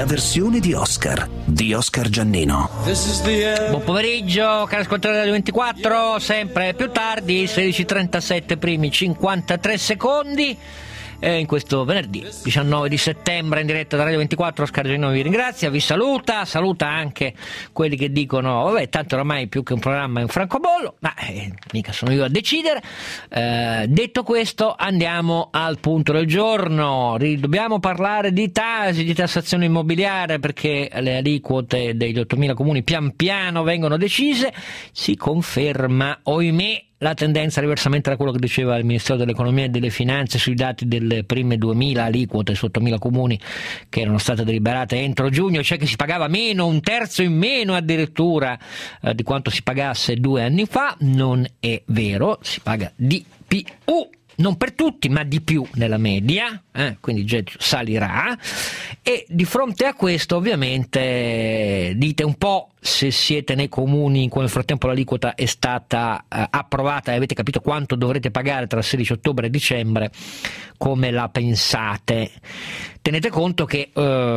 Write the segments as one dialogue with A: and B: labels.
A: la versione di Oscar Giannino.
B: Buon pomeriggio, cari ascoltatori del 24, sempre più tardi, 16:37 primi 53 secondi. In questo venerdì 19 di settembre in diretta da Radio 24, Oscar Giannino vi ringrazia, vi saluta anche quelli che dicono vabbè, tanto oramai più che un programma è un francobollo, ma mica sono io a decidere. Detto questo, andiamo al punto del giorno. Dobbiamo parlare di Tasi, di tassazione immobiliare, perché le aliquote degli 8.000 comuni pian piano vengono decise. Si conferma, ohimè, la tendenza diversamente da quello che diceva il Ministero dell'Economia e delle Finanze sui dati delle prime 2.000 aliquote su 8.000 comuni che erano state deliberate entro giugno, cioè che si pagava meno, un terzo in meno addirittura di quanto si pagasse 2 anni fa. Non è vero, si paga di più. Non per tutti, ma di più nella media, quindi il gettito salirà. E di fronte a questo, ovviamente, dite un po' se siete nei comuni in cui nel frattempo l'aliquota è stata approvata e avete capito quanto dovrete pagare tra il 16 ottobre e dicembre, come la pensate. Tenete conto che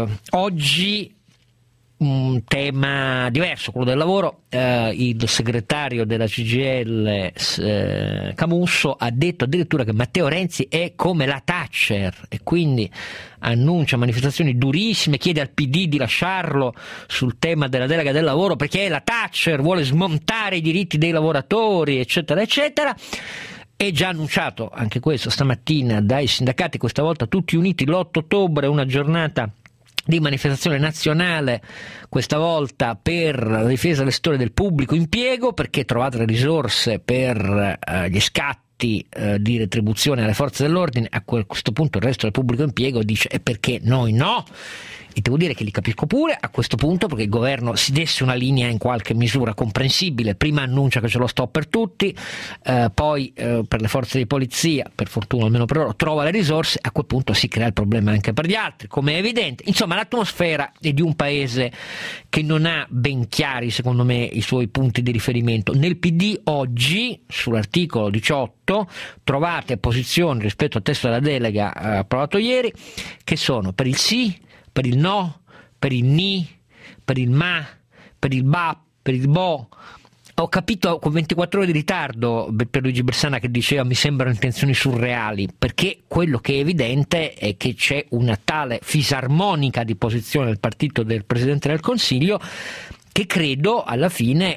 B: oggi un tema diverso, quello del lavoro. Il segretario della CGIL Camusso ha detto addirittura che Matteo Renzi è come la Thatcher e quindi annuncia manifestazioni durissime, chiede al PD di lasciarlo sul tema della delega del lavoro perché la Thatcher vuole smontare i diritti dei lavoratori, eccetera eccetera. È già annunciato anche questo stamattina dai sindacati, questa volta tutti uniti l'8 ottobre, una giornata di manifestazione nazionale, questa volta per la difesa del settore del pubblico impiego, perché trovate le risorse per gli scatti di retribuzione alle forze dell'ordine. A questo punto il resto del pubblico impiego dice e perché noi no? E devo dire che li capisco pure a questo punto, perché il governo si desse una linea in qualche misura comprensibile. Prima annuncia che ce lo sto per tutti, poi per le forze di polizia, per fortuna almeno per loro, trova le risorse. A quel punto si crea il problema anche per gli altri, come è evidente. Insomma, l'atmosfera è di un paese che non ha ben chiari, secondo me, i suoi punti di riferimento. Nel PD oggi, sull'articolo 18, trovate posizioni rispetto al testo della delega approvato ieri, che sono per il sì, per il no, per il ni, per il ma, per il ba, per il bo. Ho capito con 24 ore di ritardo per Luigi Bersana che diceva mi sembrano intenzioni surreali, perché quello che è evidente è che c'è una tale fisarmonica di posizione del partito del Presidente del Consiglio che credo alla fine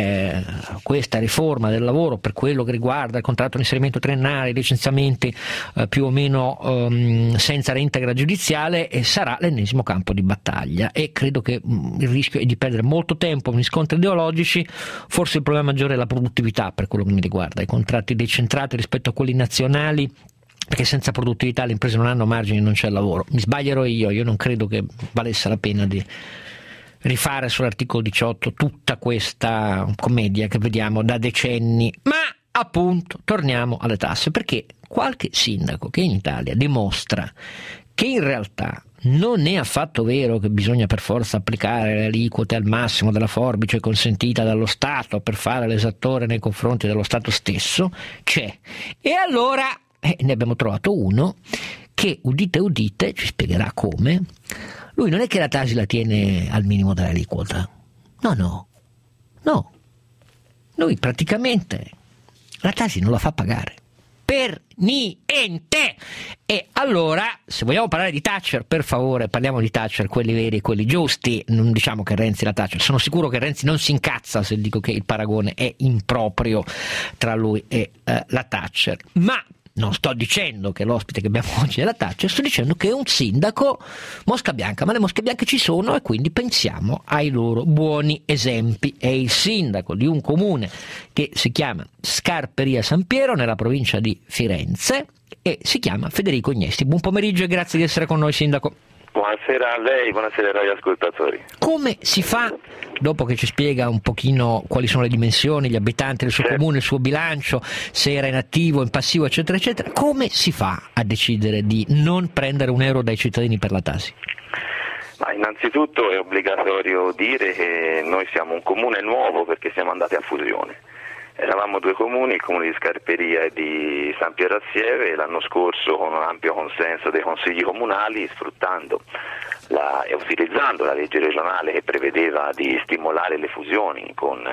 B: questa riforma del lavoro, per quello che riguarda il contratto di inserimento triennale, i licenziamenti più o meno senza reintegra giudiziale, sarà l'ennesimo campo di battaglia, e credo che il rischio è di perdere molto tempo in scontri ideologici. Forse il problema maggiore è la produttività, per quello che mi riguarda, i contratti decentrati rispetto a quelli nazionali, perché senza produttività le imprese non hanno margini, non c'è lavoro. Mi sbaglierò io non credo che valesse la pena di rifare sull'articolo 18 tutta questa commedia che vediamo da decenni. Ma appunto torniamo alle tasse, perché qualche sindaco che in Italia dimostra che in realtà non è affatto vero che bisogna per forza applicare le aliquote al massimo della forbice consentita dallo Stato per fare l'esattore nei confronti dello Stato stesso, c'è. E allora ne abbiamo trovato uno che, udite udite, ci spiegherà come. Lui non è che la Tasi la tiene al minimo dell'aliquota, no. Lui praticamente la Tasi non la fa pagare per niente. E allora, se vogliamo parlare di Thatcher, per favore parliamo di Thatcher, quelli veri e quelli giusti. Non diciamo che Renzi è la Thatcher. Sono sicuro che Renzi non si incazza se dico che il paragone è improprio tra lui e la Thatcher, ma non sto dicendo che l'ospite che abbiamo oggi è la Thatcher, sto dicendo che è un sindaco mosca bianca, ma le mosche bianche ci sono e quindi pensiamo ai loro buoni esempi. È il sindaco di un comune che si chiama Scarperia San Piero nella provincia di Firenze e si chiama Federico Ignesti. Buon pomeriggio e grazie di essere con noi, sindaco.
C: Buonasera a lei, buonasera ai radioascoltatori.
B: Come si fa, dopo che ci spiega un pochino quali sono le dimensioni, gli abitanti del suo comune, il suo bilancio, se era in attivo, in passivo, eccetera, eccetera, come si fa a decidere di non prendere un euro dai cittadini per la Tasi?
C: Ma innanzitutto è obbligatorio dire che noi siamo un comune nuovo perché siamo andati a fusione. Eravamo due comuni, il comune di Scarperia e di San Piero Assieve, l'anno scorso con un ampio consenso dei consigli comunali, sfruttando e utilizzando la legge regionale che prevedeva di stimolare le fusioni con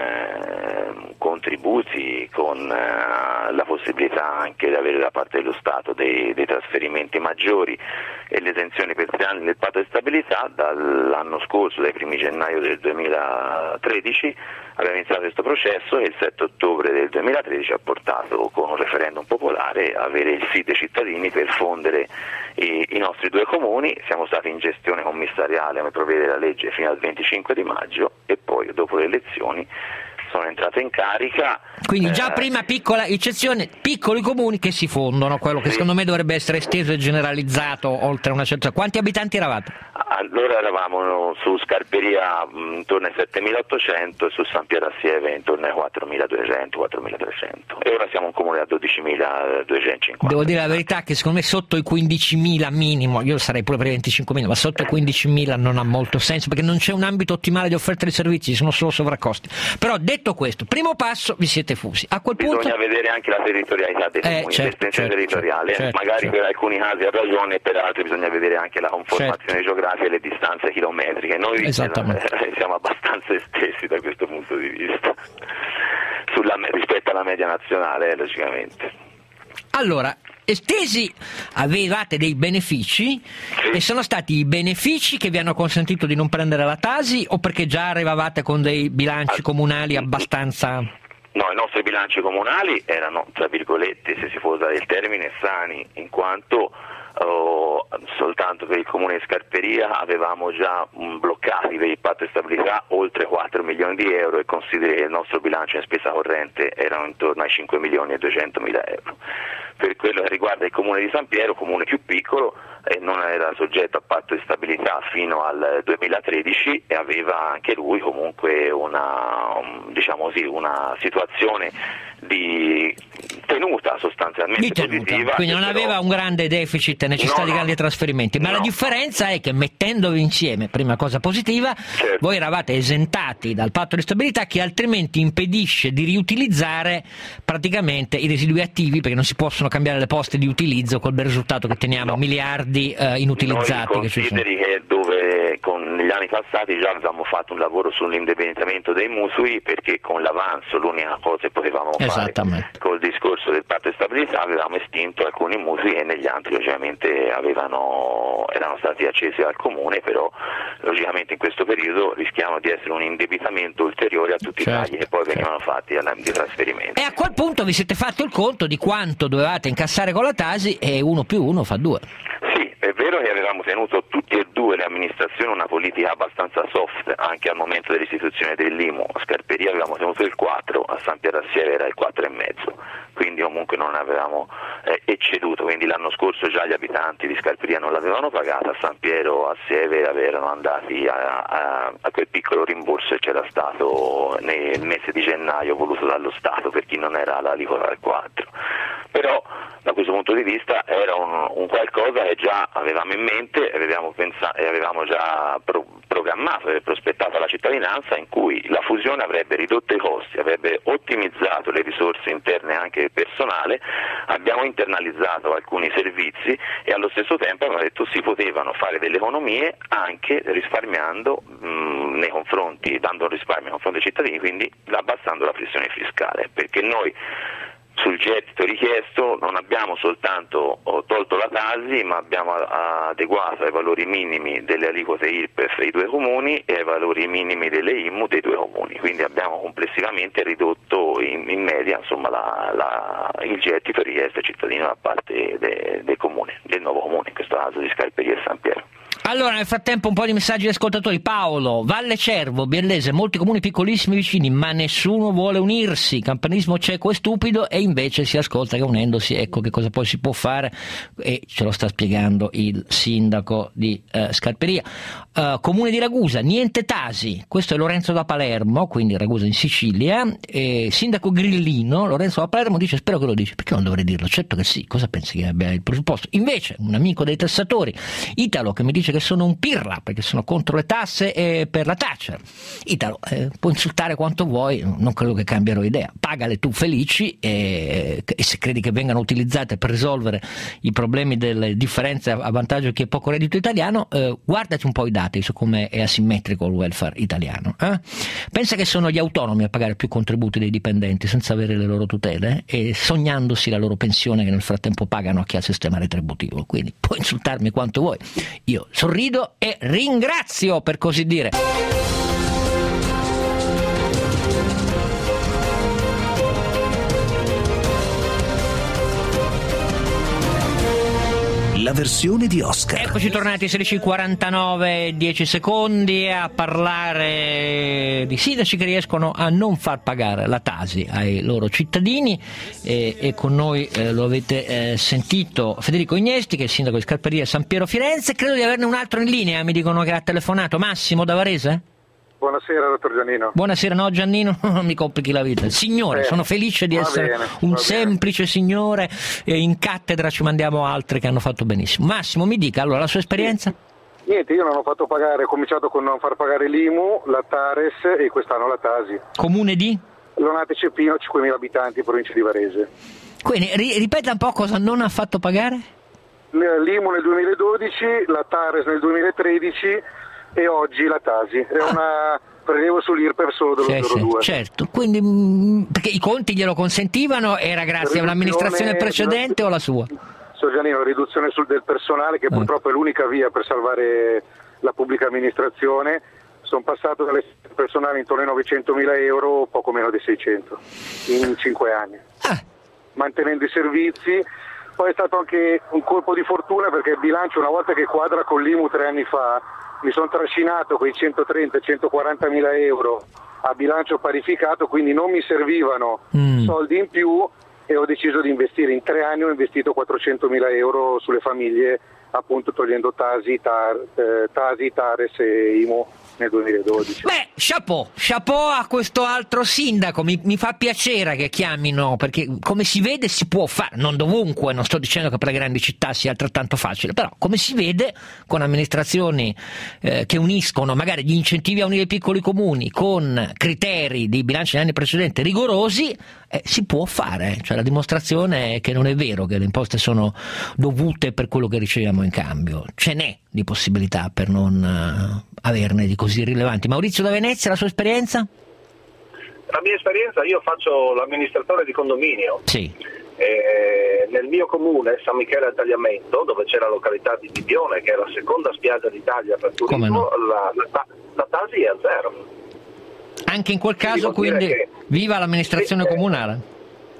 C: contributi, con la possibilità anche di avere da parte dello Stato dei trasferimenti maggiori e le esenzioni per 3 anni del patto di stabilità. Dall'anno scorso, dai primi gennaio del 2013, abbiamo iniziato questo processo e il 7 ottobre del 2013 ha portato, con un referendum popolare, a avere il sì dei cittadini per fondere i nostri due comuni. Siamo stati in gestione commissariale, come prevede la legge, fino al 25 di maggio e poi dopo le elezioni sono entrato in carica.
B: Quindi già prima, piccola eccezione, piccoli comuni che si fondono, quello che secondo me dovrebbe essere esteso e generalizzato oltre una certa. Quanti abitanti eravate?
C: Allora eravamo su Scarperia intorno ai 7.800 e su San Piero Assieve intorno ai 4.200, 4.300 e ora siamo un comune da 12.250.
B: Devo dire la verità che secondo me sotto i 15.000 minimo, io sarei pure per i 25.000, ma sotto i 15.000 non ha molto senso perché non c'è un ambito ottimale di offerta di servizi, sono solo sovraccosti. Però detto questo, primo passo, vi siete fusi. A quel
C: bisogna vedere anche la territorialità dei comuni, l'estensione territoriale, magari per alcuni casi ha ragione e per altri bisogna vedere anche la conformazione geografica e le distanze chilometriche. Noi siamo abbastanza estesi da questo punto di vista rispetto alla media nazionale, logicamente.
B: Allora, estesi, avevate dei benefici e sono stati i benefici che vi hanno consentito di non prendere la Tasi o perché già arrivavate con dei bilanci comunali abbastanza...
C: No, i nostri bilanci comunali erano, tra virgolette, se si può usare il termine, sani, in quanto soltanto per il comune di Scarperia avevamo già bloccati per il patto di stabilità oltre 4 milioni di euro e consideri che il nostro bilancio in spesa corrente erano intorno ai 5 milioni e 200 mila euro. Per quello che riguarda il comune di San Piero, comune più piccolo, non era soggetto a patto di stabilità fino al 2013 e aveva anche lui comunque una situazione di tenuta sostanzialmente positiva.
B: Quindi non aveva un grande deficit e necessità di grandi trasferimenti, ma la differenza è che mettendovi insieme, prima cosa positiva, voi eravate esentati dal patto di stabilità che altrimenti impedisce di riutilizzare praticamente i residui attivi, perché non si possono cambiare le poste di utilizzo col bel risultato che teniamo miliardi inutilizzati che ci sono.
C: Che dove negli anni passati già avevamo fatto un lavoro sull'indebitamento dei mutui, perché con l'avanzo l'unica cosa che potevamo fare col discorso del patto di stabilità avevamo estinto alcuni mutui e negli altri logicamente erano stati accesi al comune, però logicamente in questo periodo rischiamo di essere un indebitamento ulteriore a tutti i tagli che poi venivano fatti di trasferimento.
B: E a quel punto vi siete fatti il conto di quanto dovevate incassare con la Tasi e 1 più 1 fa 2.
C: È vero che avevamo tenuto tutti e due le amministrazioni una politica abbastanza soft anche al momento dell'istituzione dell'IMU. A Scarperia avevamo tenuto il 4, a San Piero Assieve era il 4,5, quindi comunque non avevamo ecceduto, quindi l'anno scorso già gli abitanti di Scarperia non l'avevano pagata, a San Piero Assieve erano andati a quel piccolo rimborso che c'era stato nel mese di gennaio voluto dallo Stato per chi non era l'aliquota al 4. Però da questo punto di vista era un qualcosa che già avevamo in mente e avevamo già programmato e prospettato alla cittadinanza, in cui la fusione avrebbe ridotto i costi, avrebbe ottimizzato le risorse interne anche del personale, abbiamo internalizzato alcuni servizi e allo stesso tempo abbiamo detto si potevano fare delle economie anche risparmiando dando un risparmio nei confronti dei cittadini, quindi abbassando la pressione fiscale, perché noi sul gettito richiesto non abbiamo soltanto tolto la Tasi, ma abbiamo adeguato ai valori minimi delle aliquote IRPEF dei due comuni e ai valori minimi delle IMU dei due comuni, quindi abbiamo complessivamente ridotto in media il gettito richiesto ai cittadini da parte del comune, del nuovo comune, in questo caso di Scarperia e San Piero.
B: Allora, nel frattempo un po' di messaggi di ascoltatori. Paolo, Valle Cervo, Biellese, molti comuni piccolissimi vicini, ma nessuno vuole unirsi, campanismo cieco e stupido, e invece si ascolta che unendosi, ecco che cosa poi si può fare, e ce lo sta spiegando il sindaco di Scarperia. Comune di Ragusa, niente Tasi, questo è Lorenzo da Palermo, quindi Ragusa in Sicilia, sindaco Grillino, Lorenzo da Palermo dice spero che lo dici, perché non dovrei dirlo, certo che sì, cosa pensi che abbia il presupposto? Invece un amico dei tessatori, Italo, che mi dice che che sono un pirla, perché sono contro le tasse e per la Thatcher. Italo, puoi insultare quanto vuoi, non credo che cambierò idea. Pagale tu felici e se credi che vengano utilizzate per risolvere i problemi delle differenze a vantaggio di chi ha poco reddito italiano, guardati un po' i dati su come è asimmetrico il welfare italiano. Pensa che sono gli autonomi a pagare più contributi dei dipendenti senza avere le loro tutele e sognandosi la loro pensione che nel frattempo pagano a chi ha il sistema retributivo. Quindi puoi insultarmi quanto vuoi, io sorrido e ringrazio, per così dire.
A: La versione di Oscar.
B: Eccoci tornati 16:49, 10 secondi a parlare di sindaci che riescono a non far pagare la Tasi ai loro cittadini e con noi lo avete sentito Federico Ignesti, che è il sindaco di Scarperia San Piero Firenze. Credo di averne un altro in linea, mi dicono che ha telefonato. Massimo da Varese?
D: Buonasera, dottor Giannino.
B: Buonasera, no Giannino, non mi complichi la vita. Signore, sono felice di essere un semplice signore, in cattedra ci mandiamo altri che hanno fatto benissimo. Massimo, mi dica allora la sua esperienza?
D: Niente, io non ho fatto pagare, ho cominciato con non far pagare l'IMU, la TARES e quest'anno la Tasi.
B: Comune di?
D: Lonate Cepino, 5.000 abitanti, provincia di Varese.
B: Quindi ripeta un po' cosa non ha fatto pagare?
D: L'IMU nel 2012, la TARES nel 2013 e oggi la Tasi. È una prelevo sull'IRPEF solo dello 0,2.
B: Certo, quindi perché i conti glielo consentivano, era grazie all'amministrazione precedente o la sua?
D: Signor Giannino, riduzione del personale, che purtroppo è l'unica via per salvare la pubblica amministrazione. Sono passato dalle personale intorno ai 900.000 euro, poco meno di 600 in 5 anni, mantenendo i servizi. Poi è stato anche un colpo di fortuna, perché il bilancio, una volta che quadra con l'IMU 3 anni fa, mi sono trascinato quei 130-140.000 euro a bilancio parificato, quindi non mi servivano soldi in più e ho deciso di investire. In 3 anni ho investito 400.000 euro sulle famiglie, appunto togliendo Tasi, TARES e IMU nel 2012.
B: Beh, chapeau a questo altro sindaco, mi fa piacere che chiamino, perché come si vede si può fare, non dovunque, non sto dicendo che per le grandi città sia altrettanto facile, però come si vede con amministrazioni che uniscono magari gli incentivi a unire i piccoli comuni con criteri di bilanci negli anni precedenti rigorosi, si può fare, cioè la dimostrazione è che non è vero che le imposte sono dovute per quello che riceviamo in cambio, ce n'è di possibilità per non averne di così rilevanti. Maurizio da Venezia, la sua esperienza?
E: La mia esperienza, io faccio l'amministratore di condominio.
B: Sì.
E: Nel mio comune, San Michele al Tagliamento, dove c'è la località di Bibione, che è la seconda spiaggia d'Italia per turismo,
B: no?
E: la Tasi è a zero.
B: Anche in quel caso, quindi, viva l'amministrazione comunale.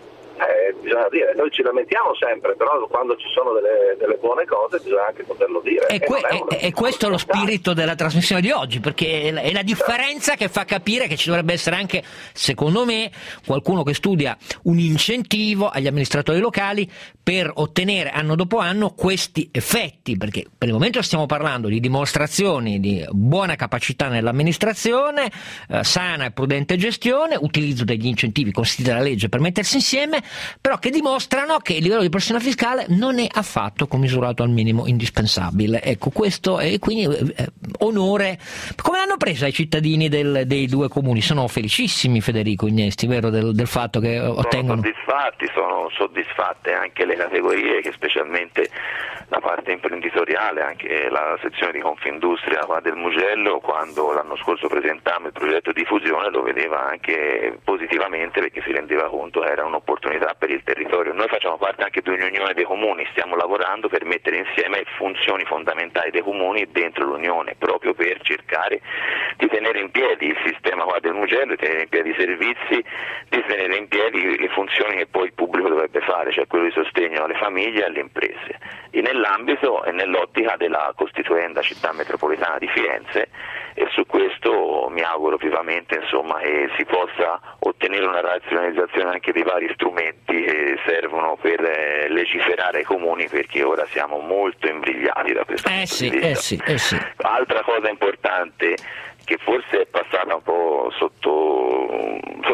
E: Bisogna dire, noi ci lamentiamo sempre, però quando ci sono delle buone cose bisogna anche poterlo dire.
B: E questo è lo spirito della trasmissione di oggi, perché è la differenza che fa capire che ci dovrebbe essere anche, secondo me, qualcuno che studia un incentivo agli amministratori locali per ottenere anno dopo anno questi effetti, perché per il momento stiamo parlando di dimostrazioni di buona capacità nell'amministrazione, sana e prudente gestione, utilizzo degli incentivi consentiti dalla legge per mettersi insieme, però che dimostrano che il livello di pressione fiscale non è affatto commisurato al minimo indispensabile. Ecco, questo è quindi onore. Come l'hanno presa i cittadini dei due comuni? Sono felicissimi, Federico Ignesti, vero, del fatto che ottengono?
C: Sono soddisfatte anche le categorie, che specialmente la parte imprenditoriale, anche la sezione di Confindustria qua del Mugello, quando l'anno scorso presentammo il progetto di fusione, lo vedeva anche positivamente, perché si rendeva conto che era un'opportunità per il territorio. Noi facciamo parte anche di un'unione dei comuni, stiamo lavorando per mettere insieme funzioni fondamentali dei comuni dentro l'unione, proprio per cercare di tenere in piedi il sistema qua del Mugello, di tenere in piedi i servizi, di tenere in piedi le funzioni che poi il pubblico dovrebbe fare, cioè quello di sostegno alle famiglie e alle imprese. E nell'ambito e nell'ottica della costituenda città metropolitana di Firenze, e su questo mi auguro vivamente, insomma, che si possa ottenere una razionalizzazione anche dei vari strumenti che servono per legiferare i comuni, perché ora siamo molto imbrigliati da questo punto di vista.
B: Sì.
C: Altra cosa importante, che forse è passata un po' sotto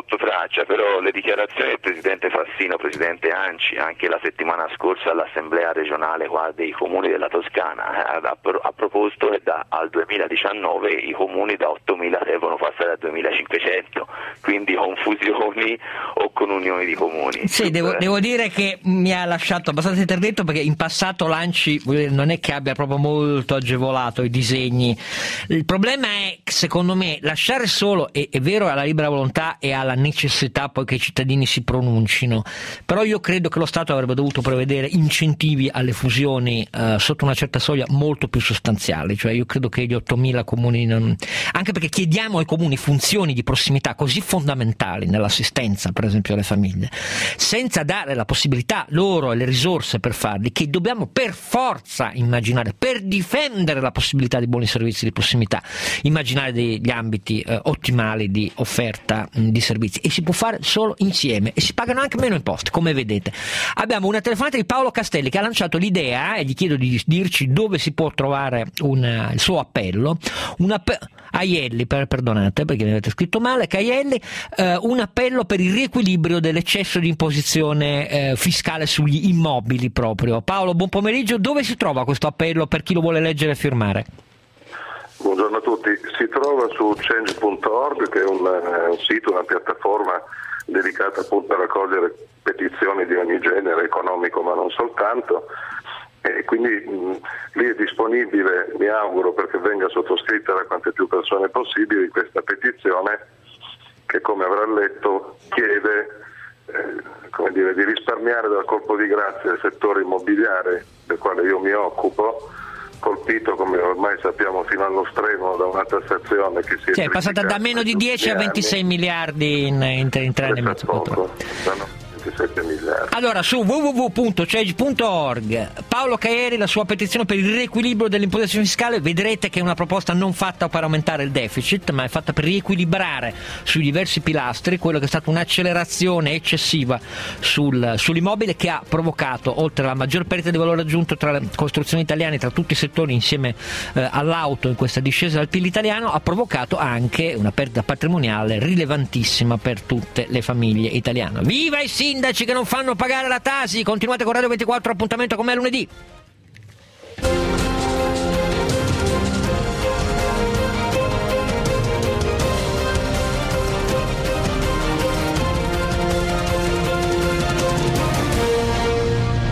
C: sotto traccia, però le dichiarazioni del Presidente Fassino, Presidente Anci, anche la settimana scorsa all'Assemblea regionale qua dei comuni della Toscana, ha proposto che al 2019 i comuni da 8.000 devono passare a 2.500, quindi con fusioni o con unioni di comuni.
B: Sì, devo dire che mi ha lasciato abbastanza interdetto, perché in passato l'Anci non è che abbia proprio molto agevolato i disegni. Il problema è, secondo me, lasciare solo, è vero, alla libera volontà e alla necessità poi che i cittadini si pronuncino, però io credo che lo Stato avrebbe dovuto prevedere incentivi alle fusioni sotto una certa soglia molto più sostanziali. Cioè io credo che gli 8.000 comuni anche perché chiediamo ai comuni funzioni di prossimità così fondamentali nell'assistenza, per esempio, alle famiglie, senza dare la possibilità loro e le risorse per farli, che dobbiamo per forza immaginare, per difendere la possibilità di buoni servizi di prossimità, immaginare degli ambiti ottimali di offerta di servizi, e si può fare solo insieme, e si pagano anche meno imposte, come vedete. Abbiamo una telefonata di Paolo Castelli, che ha lanciato l'idea, e gli chiedo di dirci dove si può trovare il suo appello, Aielli, perdonate perché mi avete scritto male, Caielli, un appello per il riequilibrio dell'eccesso di imposizione fiscale sugli immobili proprio. Paolo, buon pomeriggio, dove si trova questo appello per chi lo vuole leggere e firmare?
F: Buongiorno a tutti, si trova su change.org, che è un sito, una piattaforma dedicata appunto a raccogliere petizioni di ogni genere, economico ma non soltanto, e quindi lì è disponibile, mi auguro, perché venga sottoscritta da quante più persone possibili, questa petizione che, come avrà letto, chiede di risparmiare dal colpo di grazia il settore immobiliare del quale io mi occupo, colpito, come ormai sappiamo, fino allo stremo da una tassazione che si è
B: passata da meno di 10 a 26 miliardi in 3 anni e mezzo.
F: 27 miliardi.
B: Allora, su www.change.org, Paolo Caieri, la sua petizione per il riequilibrio dell'imposizione fiscale. Vedrete che è una proposta non fatta per aumentare il deficit, ma è fatta per riequilibrare sui diversi pilastri quello che è stata un'accelerazione eccessiva sull'immobile, che ha provocato, oltre alla maggior perdita di valore aggiunto tra le costruzioni italiane, tra tutti i settori, insieme all'auto in questa discesa del PIL italiano, ha provocato anche una perdita patrimoniale rilevantissima per tutte le famiglie italiane. Viva i sindaci che non fanno pagare la Tasi! Continuate con Radio 24, appuntamento con me lunedì.